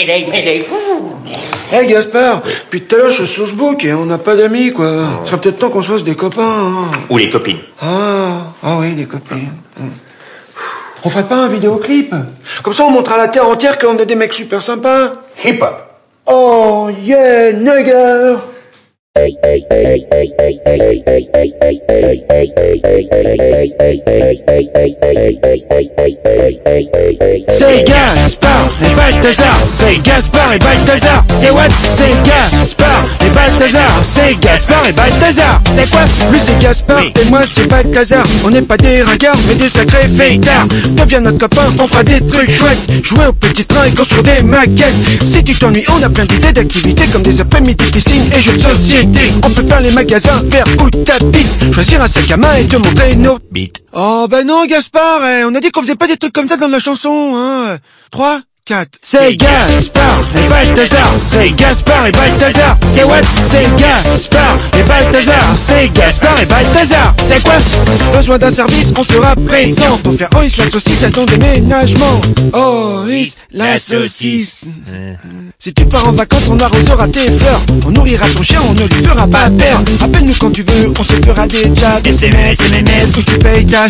Mayday. Hey Gaspard, depuis tout à l'heure je suis sur ce book et on n'a pas d'amis quoi. Ce serait peut-être temps qu'on se fasse des copains. Hein. Ou les copines. Ah oui, des copines. On ferait pas un vidéoclip? Comme ça on montre à la terre entière qu'on est des mecs super sympas. Hip-hop. Oh yeah, nigger. C'est Gaspard et Balthazar, c'est Gaspard et Balthazar. C'est what? C'est Gaspard et Balthazar, c'est Gaspard et Balthazar. C'est quoi? Lui c'est Gaspard Oui. et moi c'est Balthazar. On n'est pas des ringards mais des sacrés fêtards. Deviens notre copain, on fera des trucs chouettes. Jouer au petit train et construire des maquettes. Si tu t'ennuies, on a plein d'idées d'activités comme des après-midi piscine et jeux de société. On peut faire les magasins vers où t'habites. Choisir un sac à main et te montrer nos Bite. Oh bah non Gaspard, on a dit qu'on faisait pas des trucs comme ça dans la chanson, hein. 3, 4. C'est Gaspard et Balthazar, c'est Gaspard et Balthazar. C'est what? C'est Gaspard et Balthazar, c'est Gaspard et Balthazar. C'est quoi? Besoin d'un service, on sera présent pour faire Ois la saucisse à ton déménagement. Ois la saucisse. Si tu pars en vacances, on arrosera tes fleurs. On nourrira ton chien, on ne lui fera pas peur. Appelle-nous quand tu veux, on se fera des chats, des SMS, où tu payes ta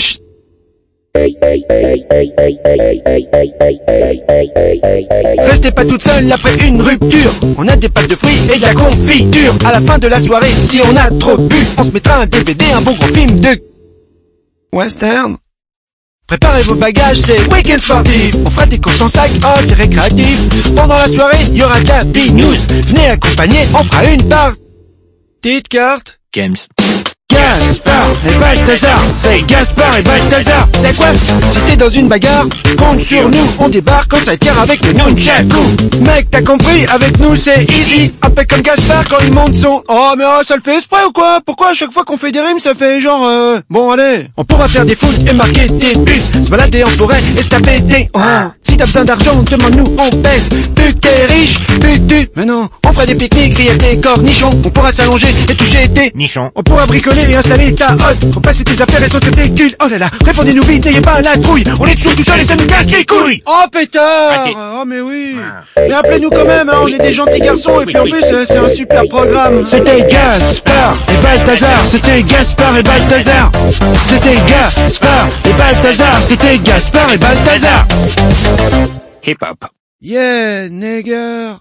Restez pas toute seule après une rupture. On a des pâtes de fruits et de la confiture. À la fin de la soirée, si on a trop bu, on se mettra un DVD, un bon gros film de western. Préparez vos bagages, c'est week-end sportif. On fera des courses en sac, oh c'est récréatif. Pendant la soirée, il y aura de la news. Venez accompagner, on fera une petite carte. James. Gaspard Et Balthazar, c'est Gaspard et Balthazar. C'est quoi? Si t'es dans une bagarre, compte sur nous. On débarque quand ça tire avec le nunchaku. Mec, t'as compris? Avec nous c'est easy. Un peu comme Gaspard quand il monte son... Oh mais ça le fait exprès ou quoi? Pourquoi à chaque fois qu'on fait des rimes ça fait genre... Bon allez. On pourra faire des foot et marquer des buts. Se balader en forêt et se taper des... Oh. Si t'as besoin d'argent, demande-nous, on baisse. Plus que t'es riche, plus tu... Mais non. On fera des pique-niques, griller des cornichons. On pourra s'allonger et toucher des... Nichon. On pourra bricoler et installer ta hotte. Faut passer tes affaires et sauter tes culs. Oh là là, répondez-nous vite, n'ayez pas la trouille. On est toujours tout seul et ça nous casse les couilles. Oh pétard. Ok. Oh mais oui. Mais appelez-nous quand même, hein, on est des gentils garçons. Et puis en plus, c'est un super programme. C'était Gaspard et Balthazar, c'était Gaspard et Balthazar. C'était Gaspard et Balthazar, c'était Gaspard et Balthazar. Hip-hop. Yeah, nigger.